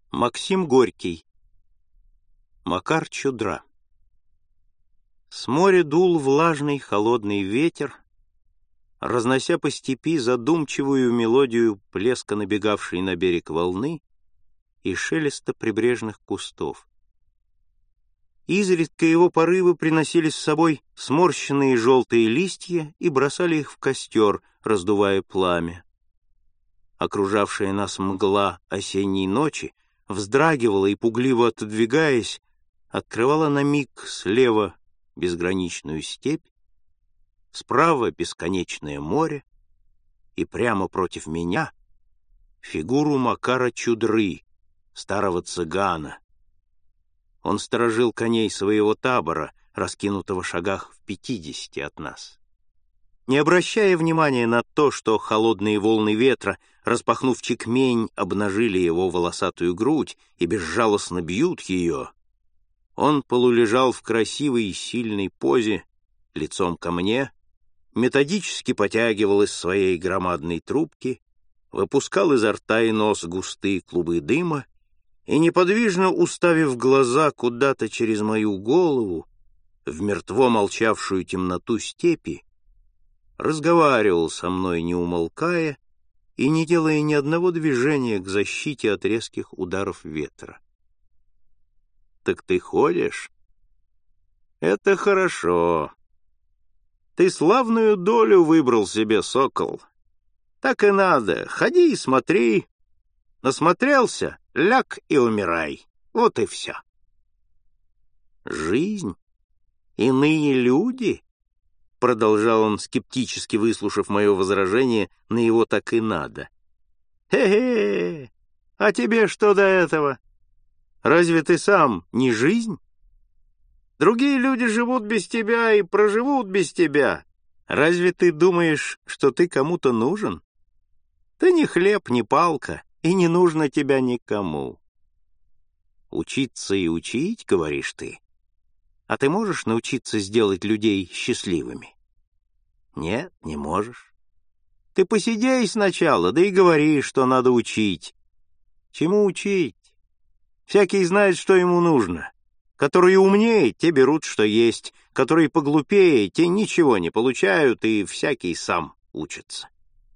Максим Горький. Макар Чудра. С моря дул влажный холодный ветер, разнося по степи задумчивую мелодию плеска набегавшей на берег волны и шелеста прибрежных кустов. Изредка его порывы приносили с собой сморщенные желтые листья и бросали их в костер, раздувая пламя. Окружавшая нас мгла осенней ночи вздрагивала и, пугливо отодвигаясь, открывала на миг слева безграничную степь, справа бесконечное море и прямо против меня фигуру Макара Чудры, старого цыгана. Он сторожил коней своего табора, раскинутого в шагах в 50 от нас. Не обращая внимания на то, что холодные волны ветра, распахнув чекмень, обнажили его волосатую грудь и безжалостно бьют ее, он полулежал в красивой и сильной позе, лицом ко мне, методически потягивал из своей громадной трубки, выпускал изо рта и нос густые клубы дыма и, неподвижно уставив глаза куда-то через мою голову, в мертво молчавшую темноту степи, разговаривал со мной, не умолкая и не делая ни одного движения к защите от резких ударов ветра. «Так ты ходишь? Это хорошо. Ты славную долю выбрал себе, сокол. Так и надо. Ходи и смотри. Насмотрелся — ляг и умирай. Вот и все». «Жизнь? Иные люди?» — продолжал он, скептически выслушав мое возражение на его «так и надо». «Хе-хе! А тебе что до этого? Разве ты сам не жизнь? Другие люди живут без тебя и проживут без тебя. Разве ты думаешь, что ты кому-то нужен? Ты не хлеб, не палка, и не нужно тебя никому. Учиться и учить, говоришь ты? А ты можешь научиться сделать людей счастливыми? Нет, не можешь. Ты посидей сначала, да и говори, что надо учить. Чему учить? Всякий знает, что ему нужно. Которые умнее, те берут, что есть. Которые поглупее, те ничего не получают, и всякий сам учится.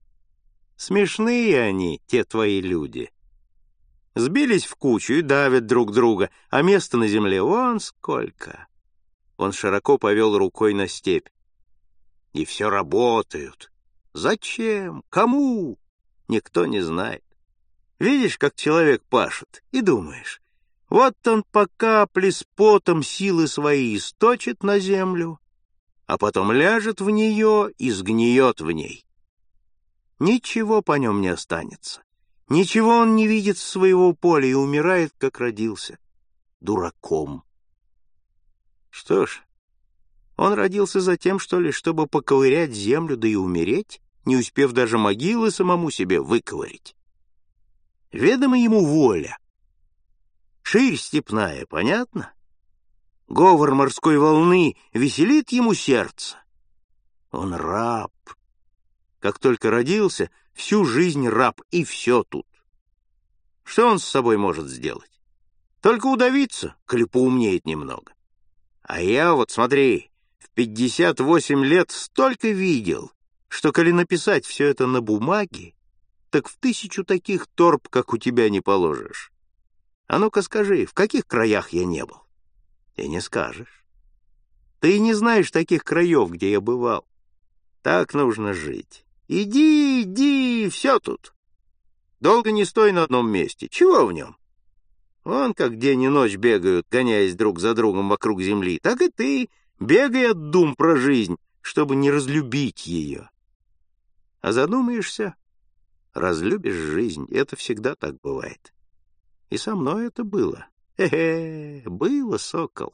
Смешные они, те твои люди. Сбились в кучу и давят друг друга, а места на земле вон сколько. Он широко повел рукой на степь. И все работают. Зачем? Кому? Никто не знает. Видишь, как человек пашет, и думаешь, вот он по капле с потом силы свои источит на землю, а потом ляжет в нее и сгниет в ней. Ничего по нем не останется. Ничего он не видит своего поля и умирает, как родился, дураком. Что ж, он родился за тем, что ли, чтобы поковырять землю, да и умереть, не успев даже могилы самому себе выковырять. Ведома ему воля. Ширь степная, понятно? Говор морской волны веселит ему сердце. Он раб. Как только родился, всю жизнь раб, и все тут. Что он с собой может сделать? Только удавиться, коли поумнеет немного. А я вот, смотри, в 58 лет столько видел, что, коли написать все это на бумаге, так в 1000 таких торб, как у тебя, не положишь. А ну-ка скажи, в каких краях я не был? Ты не скажешь. Ты не знаешь таких краев, где я бывал. Так нужно жить. Иди, иди, все тут. Долго не стой на одном месте. Чего в нем? Вон как день и ночь бегают, гоняясь друг за другом вокруг земли. Так и ты бегай от дум про жизнь, чтобы не разлюбить ее. А задумаешься, разлюбишь жизнь. Это всегда так бывает. И со мной это было. Было, сокол.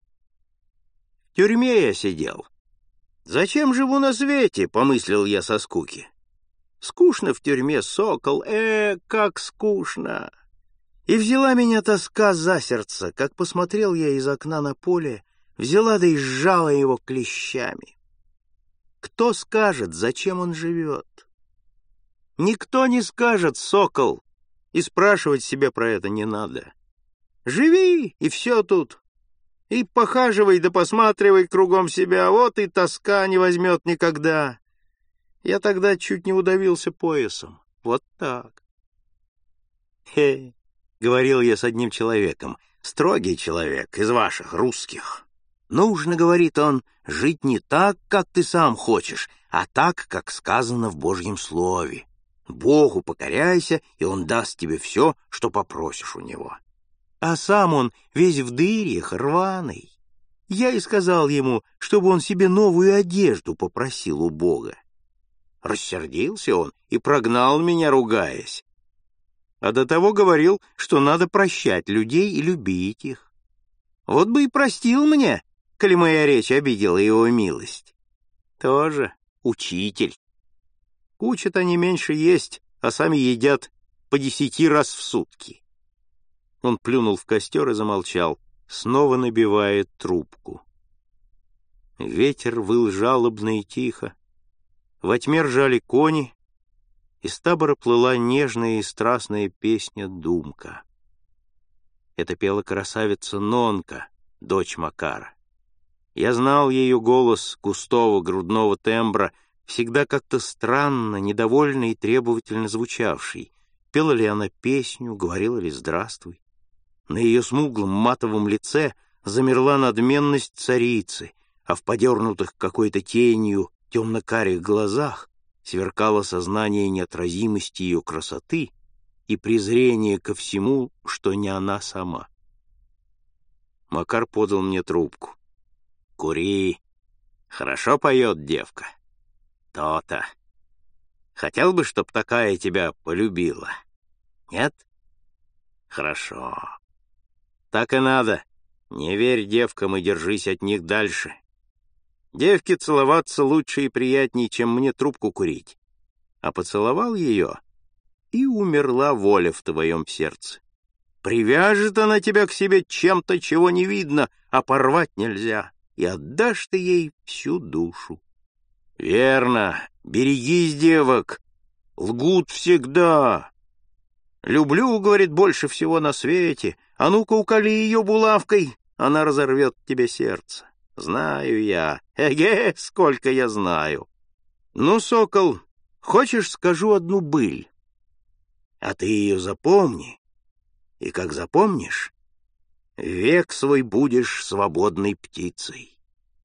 В тюрьме я сидел. Зачем живу на свете, помыслил я со скуки. Скучно в тюрьме, сокол, как скучно. И взяла меня тоска за сердце, как посмотрел я из окна на поле, взяла да и сжала его клещами. Кто скажет, зачем он живет? Никто не скажет, сокол. и спрашивать себя про это не надо. Живи, и все тут. И похаживай да посматривай кругом себя, вот и тоска не возьмет никогда. Я тогда чуть не удавился поясом. Вот так. Хе, говорил я с одним человеком, строгий человек, из ваших, русских. Нужно, говорит он, жить не так, как ты сам хочешь, а так, как сказано в Божьем Слове. Богу покоряйся, и Он даст тебе все, что попросишь у Него. А сам он весь в дырях, рваный. Я и сказал ему, чтобы он себе новую одежду попросил у Бога. Рассердился он и прогнал меня, ругаясь. А до того говорил, что надо прощать людей и любить их. Вот бы и простил мне, коли моя речь обидела его милость. Тоже учитель. Учат они меньше есть, а сами едят по 10 раз в сутки. Он плюнул в костер и замолчал, снова набивая трубку. Ветер выл жалобно и тихо. Во тьме ржали кони, из табора плыла нежная и страстная песня «Думка». Это пела красавица Нонка, дочь Макара. Я знал ее голос густого грудного тембра, всегда как-то странно, недовольно и требовательно звучавший. Пела ли она песню, говорила ли «здравствуй». На ее смуглом матовом лице замерла надменность царицы, а в подернутых какой-то тенью темно-карих глазах сверкало сознание неотразимости ее красоты и презрение ко всему, что не она сама. Макар подал мне трубку. «Кури. Хорошо поет девка. То-то. Хотел бы, чтоб такая тебя полюбила. Нет? Хорошо. Так и надо. Не верь девкам и держись от них дальше. Девке целоваться лучше и приятней, чем мне трубку курить. А поцеловал ее, и умерла воля в твоем сердце. Привяжет она тебя к себе чем-то, чего не видно, а порвать нельзя, и отдашь ты ей всю душу. Верно, берегись девок, лгут всегда. Люблю, говорит, больше всего на свете, а ну-ка уколи ее булавкой, она разорвет тебе сердце. Знаю я, сколько я знаю. Ну, сокол, хочешь, скажу одну быль? А ты ее запомни, и как запомнишь, век свой будешь свободной птицей.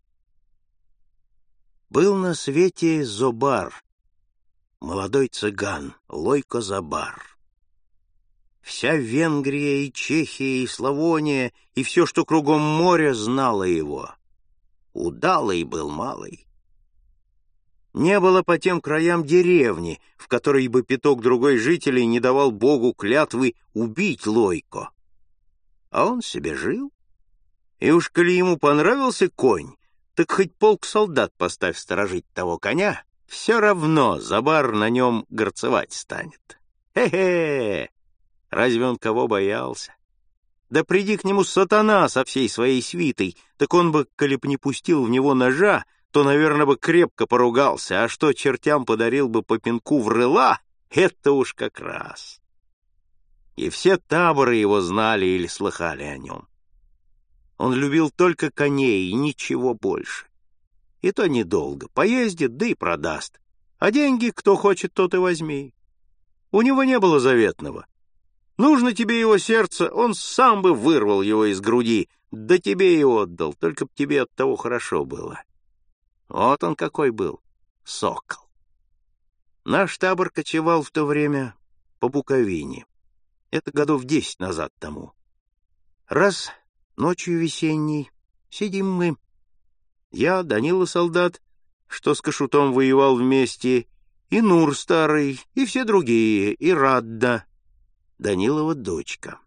Был на свете Зобар, молодой цыган, Лойко Забар. Вся Венгрия и Чехия и Славония и все, что кругом моря, знало его. Удалый был малый. Не было по тем краям деревни, в которой бы пяток другой жителей не давал Богу клятвы убить Лойко. А он себе жил. И уж коли ему понравился конь, так хоть полк солдат поставь сторожить того коня, все равно Забар на нем горцевать станет. Хе-хе! Разве он кого боялся? Да приди к нему сатана со всей своей свитой, так он бы, коли б не пустил в него ножа, то, наверное, бы крепко поругался, а что чертям подарил бы по пинку в рыла, это уж как раз. И все таборы его знали или слыхали о нем. Он любил только коней и ничего больше. И то недолго, поездит, да и продаст. А деньги, кто хочет, тот и возьми. У него не было заветного. Нужно тебе его сердце, он сам бы вырвал его из груди, да тебе и отдал, только б тебе от того хорошо было. Вот он какой был, сокол. Наш табор кочевал в то время по Буковине. Это годов 10 назад тому. Раз ночью весенней сидим мы. Я, Данила солдат, что с Кашутом воевал вместе, и Нур старый, и все другие, и Радда, Данилова дочка.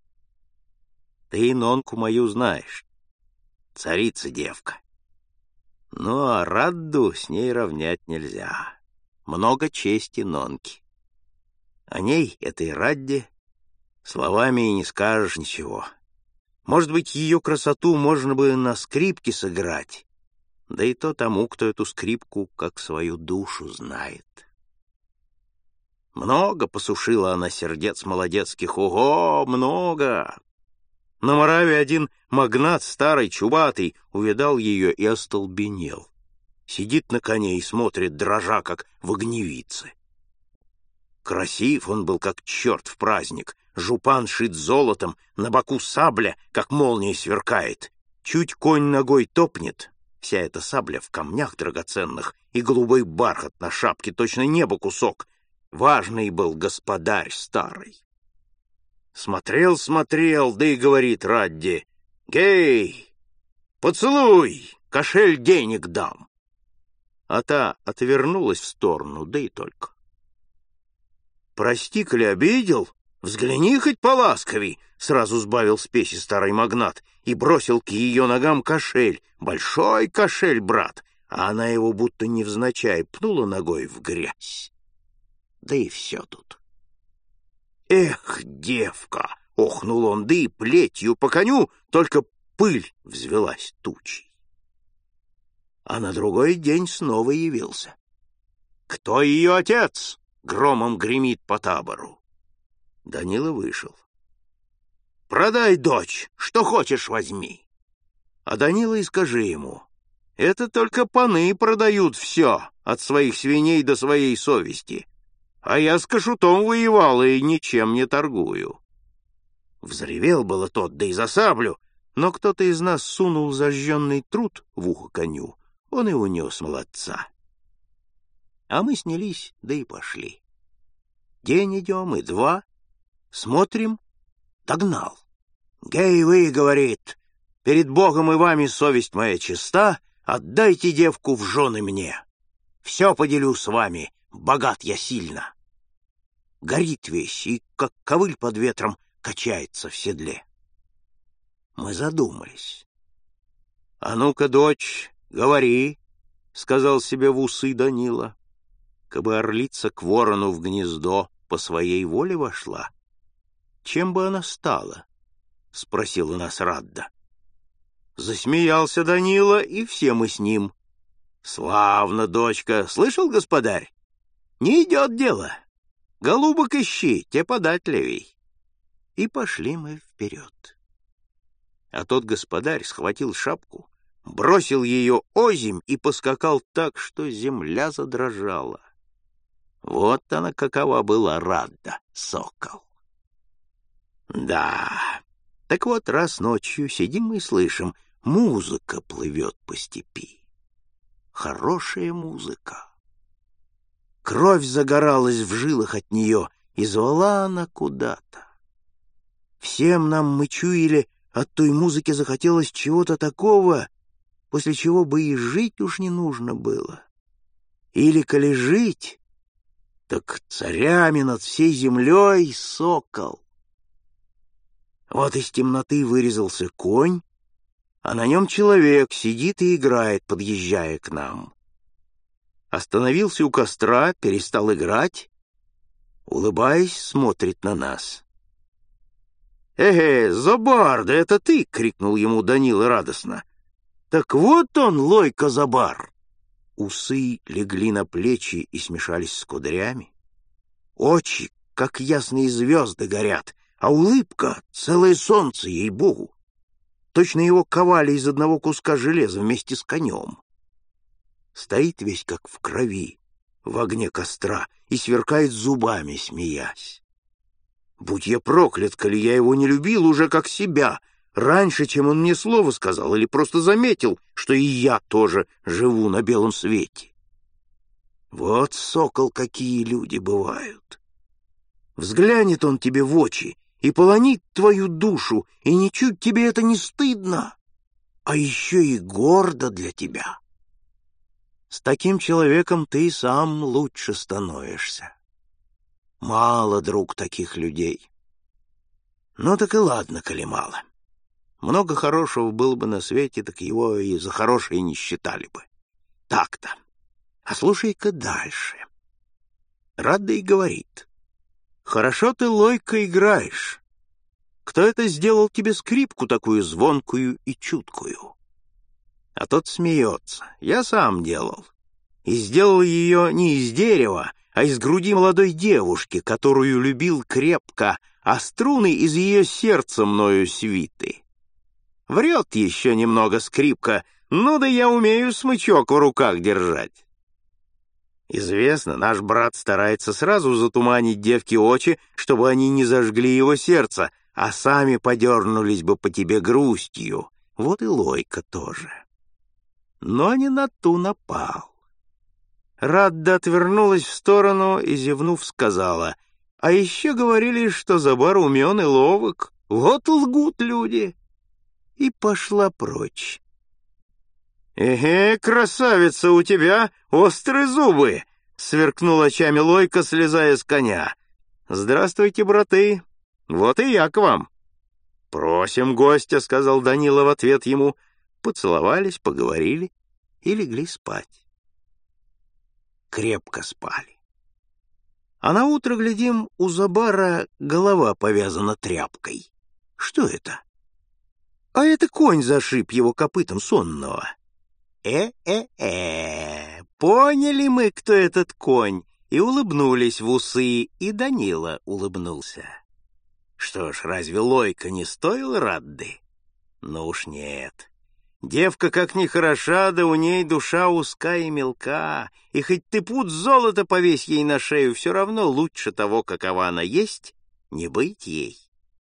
Ты Нонку мою знаешь, царица-девка. Ну, а Радду с ней равнять нельзя. Много чести Нонки. О ней, этой Радде, словами и не скажешь ничего. Может быть, ее красоту можно бы на скрипке сыграть, да и то тому, кто эту скрипку как свою душу знает. Много посушила она сердец молодецких, ого, много! На Моравии один магнат, старый, чубатый, увидал ее и остолбенел. Сидит на коне и смотрит, дрожа, как в огневице. Красив он был, как черт в праздник, жупан шит золотом, на боку сабля, как молния сверкает. Чуть конь ногой топнет, вся эта сабля в камнях драгоценных, и голубой бархат на шапке, точно небо кусок. Важный был господарь старый. Смотрел, да и говорит Радди: «Гей, поцелуй, кошель денег дам». А та отвернулась в сторону, да и только. «Прости, коли обидел, взгляни хоть поласковей», — сразу сбавил спеси старый магнат и бросил к ее ногам кошель, большой кошель, брат, а она его будто невзначай пнула ногой в грязь. Да и все тут. «Эх, девка!» — охнул он, да и плетью по коню, только пыль взвелась тучей. А на другой день снова явился. «Кто ее отец?» — громом гремит по табору. Данила вышел. «Продай дочь, что хочешь возьми». А Данила и скажи ему: «Это только паны продают все, от своих свиней до своей совести, а я с кошутом воевал и ничем не торгую». Взревел было тот, да и за саблю, но кто-то из нас сунул зажженный труд в ухо коню, он и унес молодца. А мы снялись, да и пошли. День идем, и два. Смотрим, догнал. «Гей вы, — говорит, — перед Богом и вами совесть моя чиста, отдайте девку в жены мне. Все поделю с вами, богат я сильно». Горит весь, и, как ковыль под ветром, качается в седле. Мы задумались. «А ну-ка, дочь, говори, — сказал себе в усы Данила. Кабы орлица к ворону в гнездо по своей воле вошла, чем бы она стала? — спросила нас Радда. Засмеялся Данила, и все мы с ним. «Славно, дочка! Слышал, господарь? Не идет дело. Голубок ищи, те податливей». И пошли мы вперед. А тот господарь схватил шапку, бросил ее озимь и поскакал так, что земля задрожала. Вот она какова была Радда, сокол. Да, так вот раз ночью сидим мы и слышим, музыка плывет по степи. Хорошая музыка. Кровь загоралась в жилах от нее, и звала она куда-то. Всем нам, мы чуяли, от той музыки захотелось чего-то такого, после чего бы и жить уж не нужно было. Или, коли жить, так царями над всей землей сокол. Вот из темноты вырезался конь, а на нем человек сидит и играет, подъезжая к нам. Остановился у костра, перестал играть, улыбаясь, смотрит на нас. Забар, да это ты!» — крикнул ему Данила радостно. «Так вот он, Лойко Забар!» Усы легли на плечи и смешались с кудрями. Очи, как ясные звезды, горят, а улыбка — целое солнце, ей-богу. Точно его ковали из одного куска железа вместе с конем. Стоит весь как в крови, в огне костра, и сверкает зубами, смеясь. Будь я проклят, коли я его не любил уже как себя, раньше, чем он мне слово сказал, или просто заметил, что и я тоже живу на белом свете. Вот, сокол, какие люди бывают. Взглянет он тебе в очи и полонит твою душу, и ничуть тебе это не стыдно, а еще и гордо для тебя. С таким человеком ты и сам лучше становишься. Мало, друг, таких людей. Ну так и ладно, коли мало. Много хорошего было бы на свете, так его и за хорошее не считали бы. Так-то. А слушай-ка дальше. Радда и говорит: «Хорошо ты, Лойко, играешь. Кто это сделал тебе скрипку такую звонкую и чуткую?» А тот смеется: «Я сам делал. И сделал ее не из дерева, а а из груди молодой девушки, которую любил крепко, а струны из ее сердца мною свиты. Врет еще немного скрипка, ну да я умею смычок в руках держать. Известно, наш брат старается сразу затуманить девке очи, чтобы они не зажгли его сердце, а сами подернулись бы по тебе грустью. Вот и Лойка тоже. Но не на ту напал. Радда отвернулась в сторону и, зевнув, сказала: «А еще говорили, что Забар умен и ловок. Вот лгут люди». И пошла прочь. «Эге, красавица, у тебя острые зубы!» — сверкнул очами Лойка, слезая с коня. «Здравствуйте, браты! Вот и я к вам!» «Просим гостя», — сказал Данила в ответ ему. Поцеловались, поговорили и легли спать. Крепко спали. А наутро, глядим, у Забара голова повязана тряпкой. Что это? А это конь зашиб его копытом сонного. Поняли мы, кто этот конь, и улыбнулись в усы, и Данила улыбнулся. Что ж, разве Лойка не стоил Радды? Ну уж нет. Девка как ни хороша, да у ней душа узка и мелка, и хоть ты пуд золота повесь ей на шею, все равно лучше того, какова она есть, не быть ей.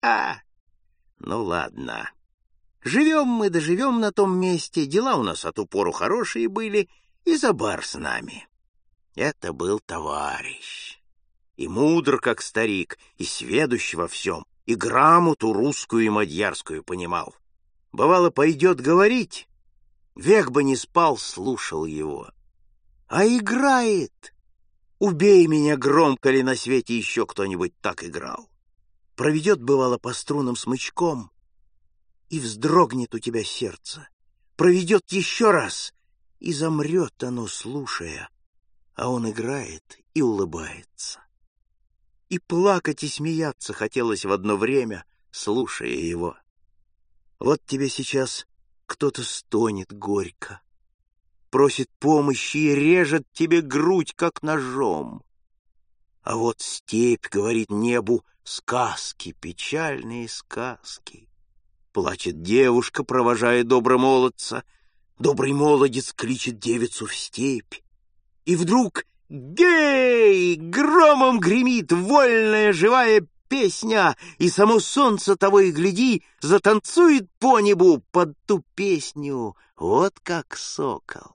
Ну ладно. Живем мы, да живем на том месте, дела у нас от упору хорошие были, и Забар с нами. Это был товарищ. И мудр, как старик, и сведущ во всем, и грамоту русскую и мадьярскую понимал. Бывало, пойдет говорить, век бы не спал, слушал его. А играет. Убей меня громко, ли на свете еще кто-нибудь так играл. Проведет, бывало, по струнам смычком, и вздрогнет у тебя сердце. Проведет еще раз, и замрет оно, слушая, а он играет и улыбается. И плакать, и смеяться хотелось в одно время, слушая его. Вот тебе сейчас кто-то стонет горько, просит помощи и режет тебе грудь, как ножом. А вот степь говорит небу сказки, печальные сказки. Плачет девушка, провожая добромолодца. Добрый молодец кличет девицу в степь. И вдруг гей! Громом гремит вольная живая песня, и само солнце того и гляди затанцует по небу под ту песню, вот как сокол.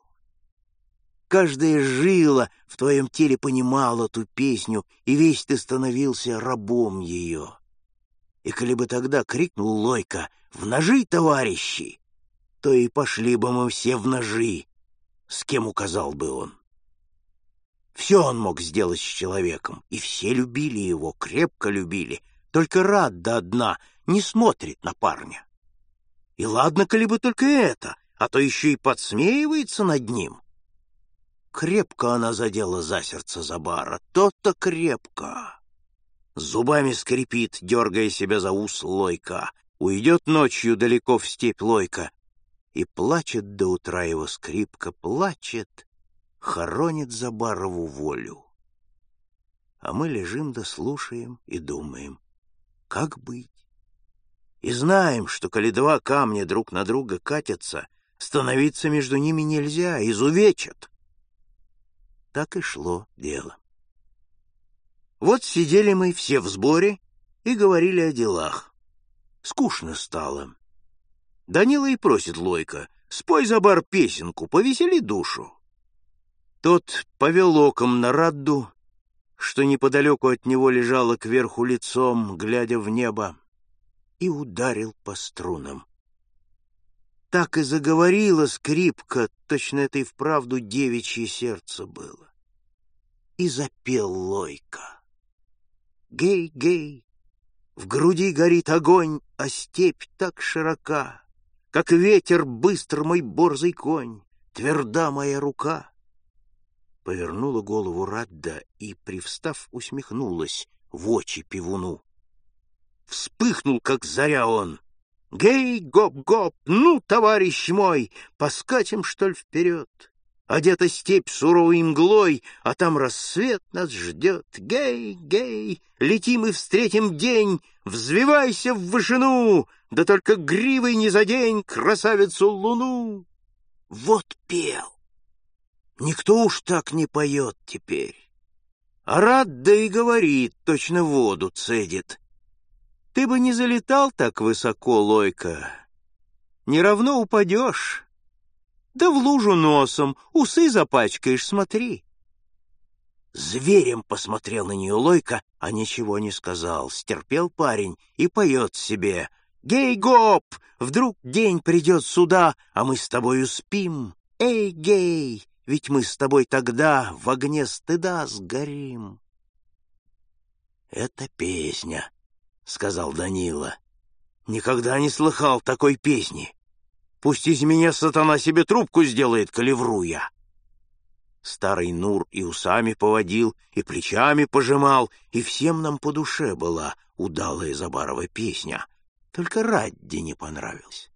Каждая жила в твоем теле понимала ту песню, и весь ты становился рабом ее. И коли бы тогда крикнул Лойка: «В ножи, товарищи!», то и пошли бы мы все в ножи, с кем указал бы он. Все он мог сделать с человеком, и все любили его, крепко любили. Только Радда одна не смотрит на парня. И ладно, коли бы только это, а то еще и подсмеивается над ним. Крепко она задела за сердце Забара, то-то крепко. Зубами скрипит, дергая себя за ус Лойка. Уйдет ночью далеко в степь Лойка, и плачет до утра его скрипка, плачет, хоронит Забарову волю. А мы лежим да слушаем и думаем, как быть? И знаем, что коли два камня друг на друга катятся, становиться между ними нельзя, изувечат. Так и шло дело. Вот сидели мы все в сборе и говорили о делах. Скучно стало. Данила и просит Лойка: спой, Забар, песенку, повесели душу. Тот повел оком на Радду, что неподалеку от него лежала кверху лицом, глядя в небо, и ударил по струнам. Так и заговорила скрипка, точно это и вправду девичье сердце было. И запел Лойка. Гей-гей, в груди горит огонь, а степь так широка, как ветер быстр мой борзый конь, тверда моя рука. Повернула голову Радда и, привстав, усмехнулась в очи пивуну. Вспыхнул, как заря он. Гей, гоп-гоп, ну, товарищ мой, поскачем, что ли, вперед? Одета степь суровой мглой, а там рассвет нас ждет. Гей, гей, летим и встретим день, взвивайся в вышину, да только гривой не задень красавицу луну. Вот пел. Никто уж так не поет теперь. А рад да и говорит, точно воду цедит. Ты бы не залетал так высоко, Лойка, не равно упадешь. Да в лужу носом, усы запачкаешь, смотри. Зверем посмотрел на нее Лойка, а ничего не сказал. Стерпел парень и поет себе. Гей-гоп, вдруг день придет сюда, а мы с тобою спим. Эй, гей, ведь мы с тобой тогда в огне стыда сгорим. Это песня, — сказал Данила. Никогда не слыхал такой песни. Пусть из меня сатана себе трубку сделает, коли вру я. Старый Нур и усами поводил, и плечами пожимал, и всем нам по душе была удалая Забарова песня. Только Радде не понравилась.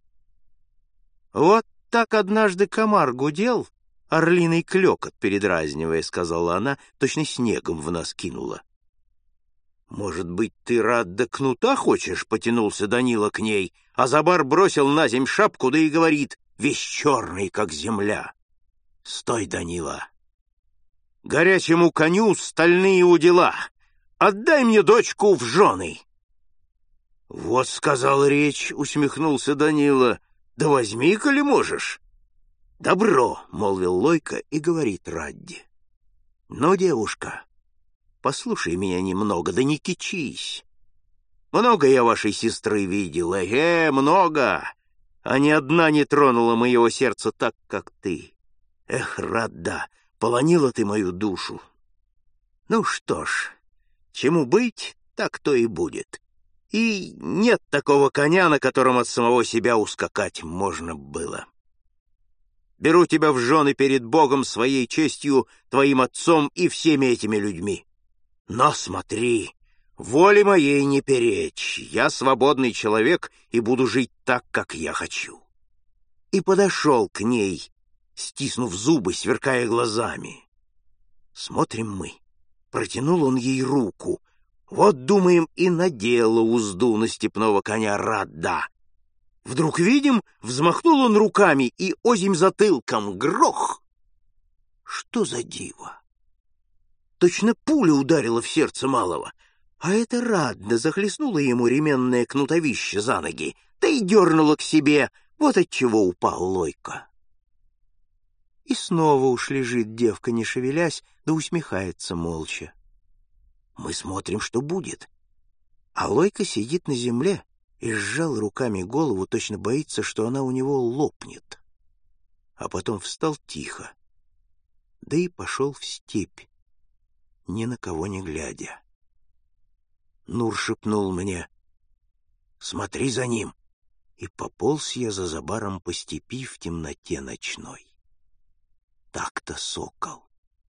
Вот так однажды комар гудел, орлиный клёкот передразнивая, сказала она, точно снегом в нас кинула. «Может быть, ты, Радда, кнута хочешь?» — потянулся Данила к ней, а Забар бросил на земь шапку, да и говорит, весь черный, как земля. «Стой, Данила! Горячему коню стальные удила! Отдай мне дочку в жены!» «Вот, — сказал речь, — усмехнулся Данила, — да возьми, коли можешь!» «Добро!» — молвил Лойка и говорит Радде. «Ну, девушка, послушай меня немного, да не кичись. Много я вашей сестры видел, много, а ни одна не тронула моего сердца так, как ты. Эх, Радда, полонила ты мою душу. Ну что ж, чему быть, так то и будет. И нет такого коня, на котором от самого себя ускакать можно было. Беру тебя в жены перед Богом, своей честью, твоим отцом и всеми этими людьми. Но смотри, воле моей не перечь, я свободный человек и буду жить так, как я хочу». И подошел к ней, стиснув зубы, сверкая глазами. Смотрим мы. Протянул он ей руку. Вот, думаем, и надела узду на степного коня Радда. Вдруг видим, взмахнул он руками и озимь затылком грох. Что за диво! Точно пуля ударила в сердце малого, а это Радда захлестнула ему ременное кнутовище за ноги, да и дернула к себе, вот отчего упал Лойка. И снова уж лежит девка, не шевелясь, да усмехается молча. Мы смотрим, что будет. А Лойка сидит на земле и сжал руками голову, точно боится, что она у него лопнет. А потом встал тихо, да и пошел в степь, ни на кого не глядя. Нур шепнул мне: «Смотри за ним!» И пополз я за Забаром по степи в темноте ночной. Так-то сокол.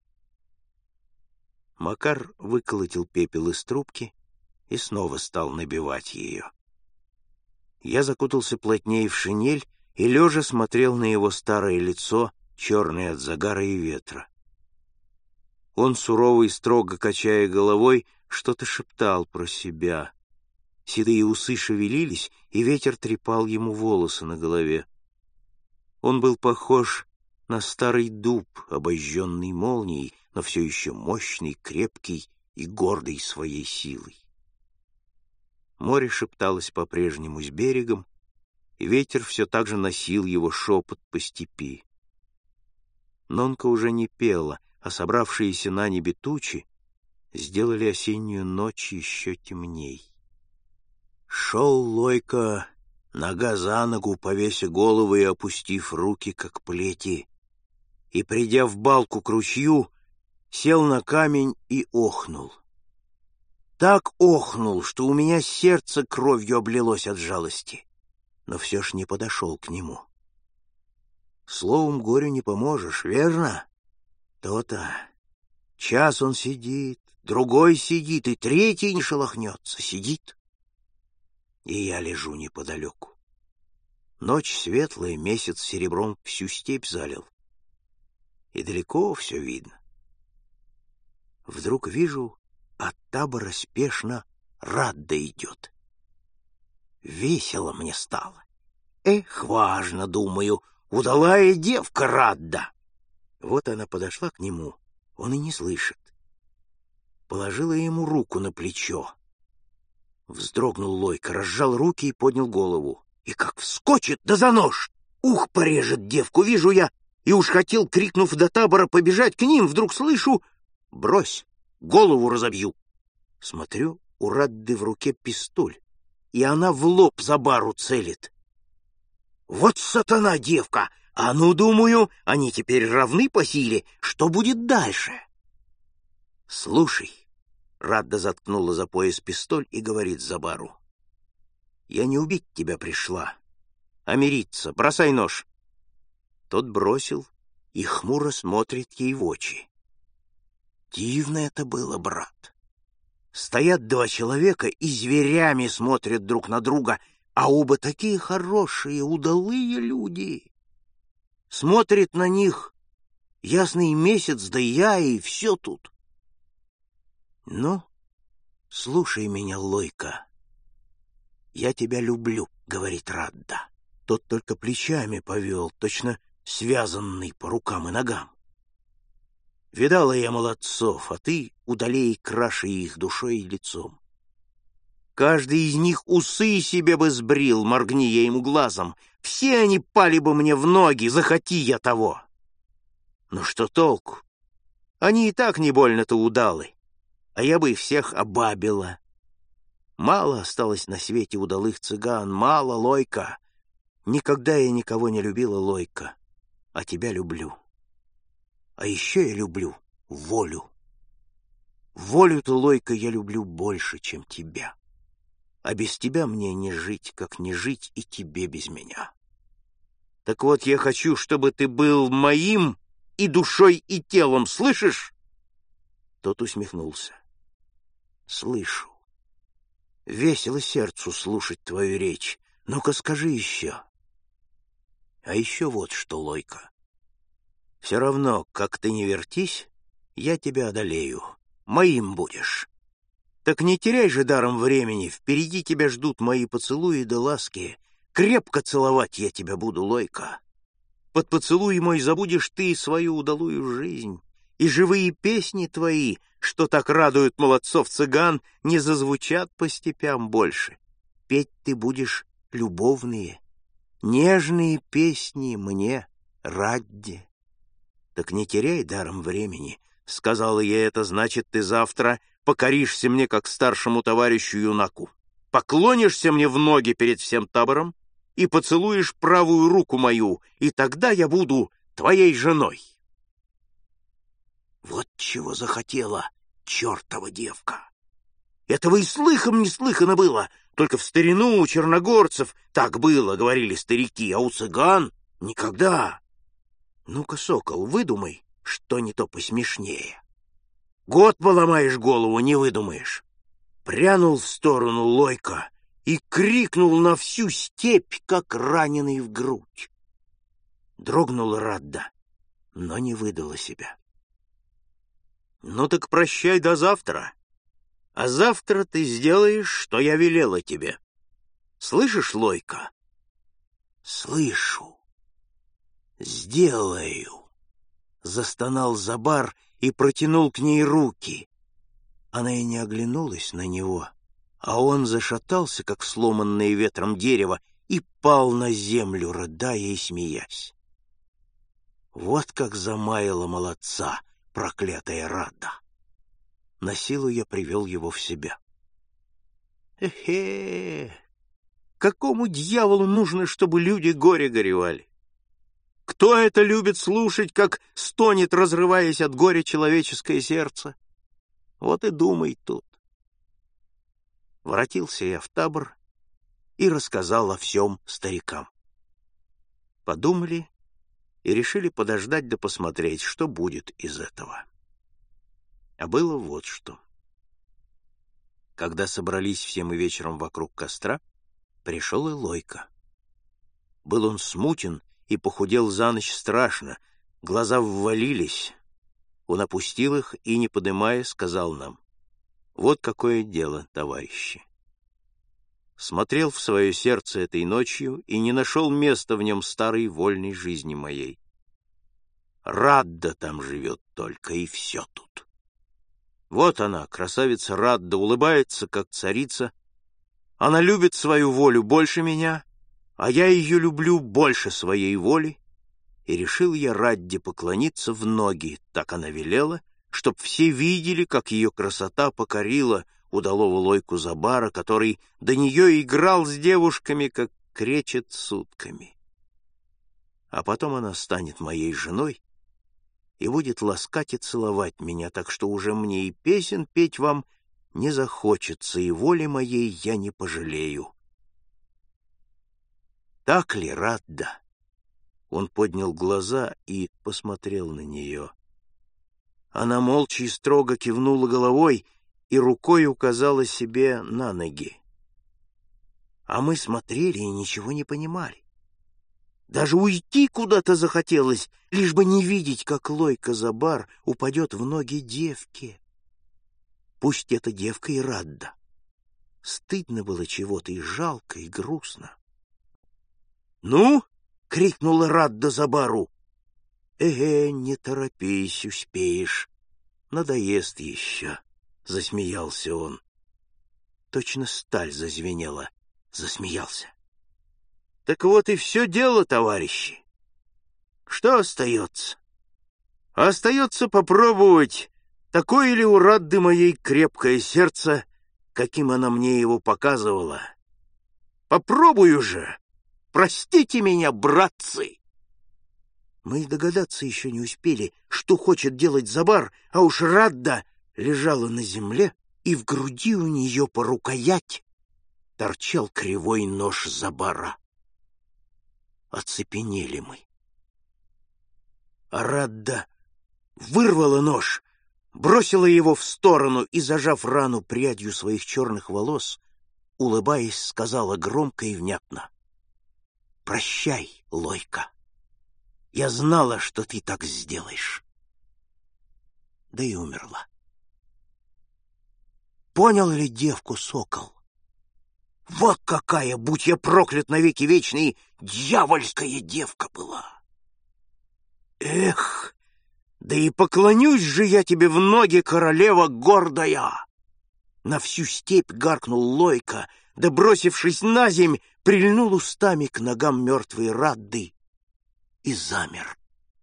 Макар выколотил пепел из трубки и снова стал набивать ее. Я закутался плотнее в шинель и лежа смотрел на его старое лицо, черное от загара и ветра. Он, суровый, строго качая головой, что-то шептал про себя. Седые усы шевелились, и ветер трепал ему волосы на голове. Он был похож на старый дуб, обожженный молнией, но все еще мощный, крепкий и гордый своей силой. Море шепталось по-прежнему с берегом, и ветер все так же носил его шепот по степи. Нонка уже не пела, а собравшиеся на небе тучи сделали осеннюю ночь еще темней. Шел Лойка, нога за ногу, повеся голову и опустив руки, как плети, и, придя в балку к ручью, сел на камень и охнул. Так охнул, что у меня сердце кровью облилось от жалости, но все ж не подошел к нему. Словом, горю не поможешь, верно? То-то. Час он сидит, другой сидит, и третий не шелохнется, сидит. И я лежу неподалеку. Ночь светлая, месяц серебром всю степь залил. и далеко все видно. Вдруг вижу, от табора спешно Радда идет. Весело мне стало. Эх, важно, думаю, удалая девка Радда. Вот она подошла к нему, он и не слышит. Положила ему руку на плечо. Вздрогнул Лойко, разжал руки и поднял голову. И как вскочит, да за нож! Ух, порежет девку, вижу я, и уж хотел, крикнув до табора, побежать к ним, вдруг слышу: брось, голову разобью. Смотрю, у Радды в руке пистоль, и она в лоб Забару целит. Вот сатана девка! А ну, думаю, они теперь равны по силе, что будет дальше? Слушай, Радда заткнула за пояс пистоль и говорит Забару: я не убить тебя пришла, а мириться, бросай нож. Тот бросил и хмуро смотрит ей в очи. Дивно это было, брат. Стоят два человека и зверями смотрят друг на друга, а оба такие хорошие, удалые люди. Смотрит на них ясный месяц, да и все тут. Ну, слушай меня, Лойко. Я тебя люблю, говорит Радда. Тот только плечами повел, точно связанный по рукам и ногам. Видала я молодцов, а ты удалей краше их душой и лицом. Каждый из них усы себе бы сбрил, моргни я ему глазом. Все они пали бы мне в ноги, захоти я того. Ну что толку? Они и так не больно-то удалы, а я бы их всех обабила. Мало осталось на свете удалых цыган, мало, Лойко. Никогда я никого не любила, Лойко, а тебя люблю. А еще я люблю волю. Волю-то, Лойко, я люблю больше, чем тебя. А без тебя мне не жить, как не жить и тебе без меня. Так вот, я хочу, чтобы ты был моим и душой, и телом, слышишь? Тот усмехнулся. Слышу. Весело сердцу слушать твою речь. Ну-ка, скажи еще. А еще вот что, Лойко. Все равно, как ты не вертись, я тебя одолею. Моим будешь. Так не теряй же даром времени, впереди тебя ждут мои поцелуи да ласки. Крепко целовать я тебя буду, Лойко. Под поцелуй мой забудешь ты свою удалую жизнь, и живые песни твои, что так радуют молодцов-цыган, не зазвучат по степям больше. Петь ты будешь любовные, нежные песни мне, Радде. Так не теряй даром времени, сказала я это, значит, ты завтра покоришься мне как старшему товарищу юнаку, поклонишься мне в ноги перед всем табором и поцелуешь правую руку мою, и тогда я буду твоей женой. Вот чего захотела чертова девка. Этого и слыхом не слыхано было, только в старину у черногорцев так было, говорили старики, а у цыган никогда. Ну-ка, сокол, выдумай, что не то посмешнее. Год поломаешь голову, не выдумаешь. Прянул в сторону Лойко и крикнул на всю степь, как раненый в грудь. Дрогнула Радда, но не выдала себя. Ну так прощай до завтра. А завтра ты сделаешь, что я велела тебе. Слышишь, Лойко? Слышу. Сделаю. Застонал Забар и протянул к ней руки. Она и не оглянулась на него, а он зашатался, как сломанное ветром дерево, и пал на землю, рыдая и смеясь. Вот как замаяла молодца проклятая Радда. Насилу я привел его в себя. Эхе! Какому дьяволу нужно, чтобы люди горе горевали? Кто это любит слушать, как стонет, разрываясь от горя, человеческое сердце? Вот и думай тут. Воротился я в табор и рассказал о всем старикам. Подумали и решили подождать да посмотреть, что будет из этого. А было вот что. Когда собрались все мы вечером вокруг костра, пришел и Лойко. Был он смутен и похудел за ночь страшно, Глаза ввалились. Он опустил их и, не подымая, сказал нам: «Вот какое дело, товарищи». Смотрел в свое сердце этой ночью и не нашел места в нем старой вольной жизни моей. Радда там живет только, и все тут. Вот она, красавица Радда, улыбается, как царица. Она любит свою волю больше меня, а я ее люблю больше своей воли, и решил я Радде поклониться в ноги, так она велела, чтоб все видели, как ее красота покорила удалого Лойку Забара, который до нее играл с девушками, как кречет с утками. А потом она станет моей женой и будет ласкать и целовать меня, так что уже мне и песен петь вам не захочется, и воли моей я не пожалею. Так ли, Радда? Он поднял глаза и посмотрел на нее. Она молча и строго кивнула головой и рукой указала себе на ноги. А мы смотрели и ничего не понимали. Даже уйти куда-то захотелось, лишь бы не видеть, как Лойка Забар упадет в ноги девке. Пусть эта девка и Радда. Стыдно было чего-то и жалко, и грустно. «Ну!» — крикнула Радда Забару. Не торопись, успеешь. Надоест еще», — засмеялся он. Точно сталь зазвенела, засмеялся. «Так вот и все дело, товарищи. Что остается? Остается попробовать, такое ли у Радды моей крепкое сердце, каким она мне его показывала. Попробую же! Простите меня, братцы!» Мы и догадаться еще не успели, что хочет делать Забар, а уж Радда лежала на земле, и в груди у нее по рукоять торчал кривой нож Забара. Оцепенели мы. А Радда вырвала нож, бросила его в сторону и, зажав рану прядью своих черных волос, улыбаясь, сказала громко и внятно: «Прощай, Лойка. Я знала, что ты так сделаешь». Да и умерла. Понял ли девку сокол? Вот какая, будь я проклят навеки вечные, дьявольская девка была! Эх, да и поклонюсь же я тебе в ноги, королева гордая! На всю степь гаркнул Лойка, да, бросившись на земь, прильнул устами к ногам мертвой Радды и замер.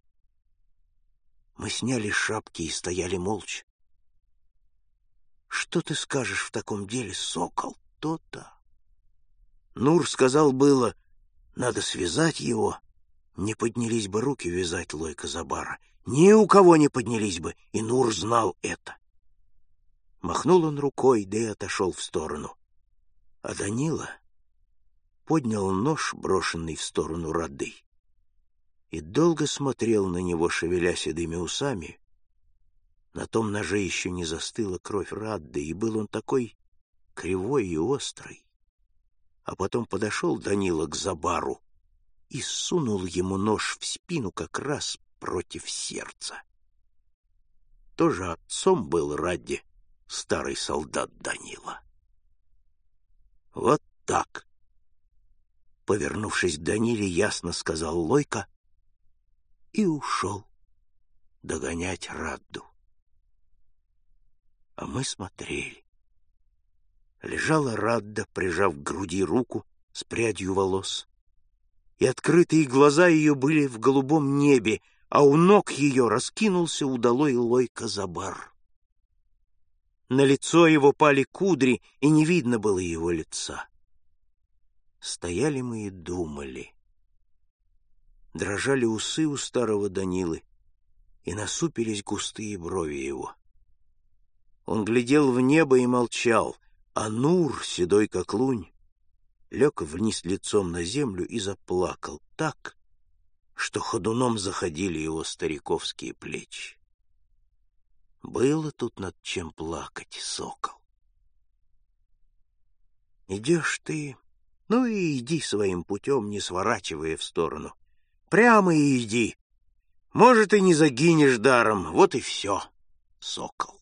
Мы сняли шапки и стояли молча. Что ты скажешь в таком деле, сокол? То-то. Нур сказал было, надо связать его. Не поднялись бы руки вязать Лойка Забара. Ни у кого не поднялись бы, и Нур знал это. Махнул он рукой, да и отошел в сторону. А Данила поднял нож, брошенный в сторону Рады, и долго смотрел на него, шевеля седыми усами. На том ноже еще не застыла кровь Радды, и был он такой кривой и острый. А потом подошел Данила к Забару и сунул ему нож в спину как раз против сердца. Тоже отцом был Радде старый солдат Данила. Вот так, повернувшись к Даниле, ясно сказал Лойка и ушел догонять Радду. А мы смотрели. Лежала Радда, прижав к груди руку с прядью волос, и открытые глаза ее были в голубом небе, а у ног ее раскинулся удалой Лойка Забар. На лицо его пали кудри, и не видно было его лица. Стояли мы и думали. Дрожали усы у старого Данилы, и насупились густые брови его. Он глядел в небо и молчал, а Нур, седой как лунь, лег вниз лицом на землю и заплакал так, что ходуном заходили его стариковские плечи. Было тут над чем плакать, сокол. Идешь ты, ну и иди своим путем, не сворачивая в сторону. Прямо и иди. Может, и не загинешь даром, вот и все, сокол.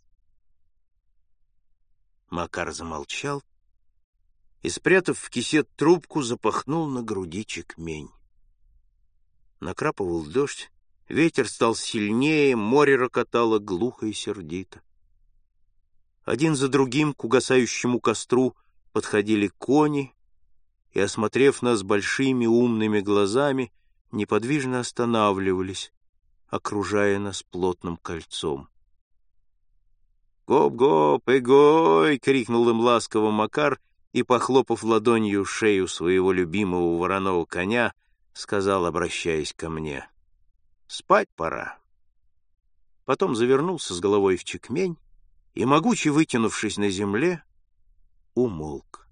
Макар замолчал и, спрятав в кисет трубку, запахнул на груди чекмень. Накрапывал дождь, ветер стал сильнее, море рокотало глухо и сердито. Один за другим к угасающему костру подходили кони и, осмотрев нас большими умными глазами, неподвижно останавливались, окружая нас плотным кольцом. «Гоп-гоп, эгой!» — крикнул им ласково Макар и, похлопав ладонью шею своего любимого вороного коня, сказал, обращаясь ко мне: «Спать пора». Потом завернулся с головой в чекмень и, могуче вытянувшись на земле, умолк.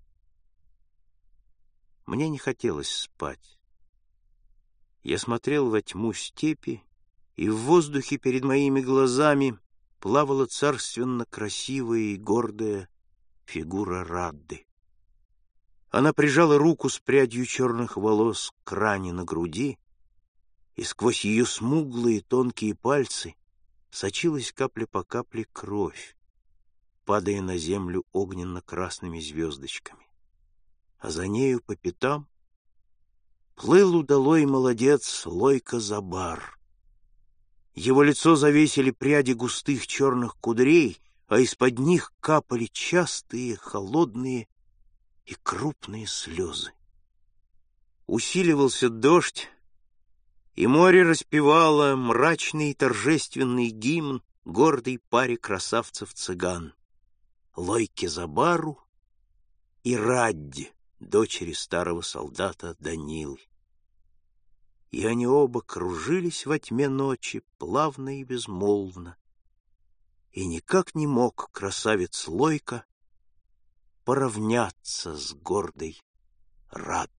Мне не хотелось спать. Я смотрел во тьму степи, и в воздухе перед моими глазами плавала царственно красивая и гордая фигура Радды. Она прижала руку с прядью черных волос к ране на груди, и сквозь ее смуглые тонкие пальцы сочилась капля по капле кровь, падая на землю огненно-красными звездочками. А за нею по пятам плыл удалой молодец Лойко Забар. Его лицо завесили пряди густых черных кудрей, а из-под них капали частые, холодные и крупные слезы. Усиливался дождь, и море распевало мрачный и торжественный гимн гордой паре красавцев-цыган — Лойке Забару и Радде, дочери старого солдата Данилы. И они оба кружились во тьме ночи, плавно и безмолвно, и никак не мог красавец Лойко поравняться с гордой Раддой.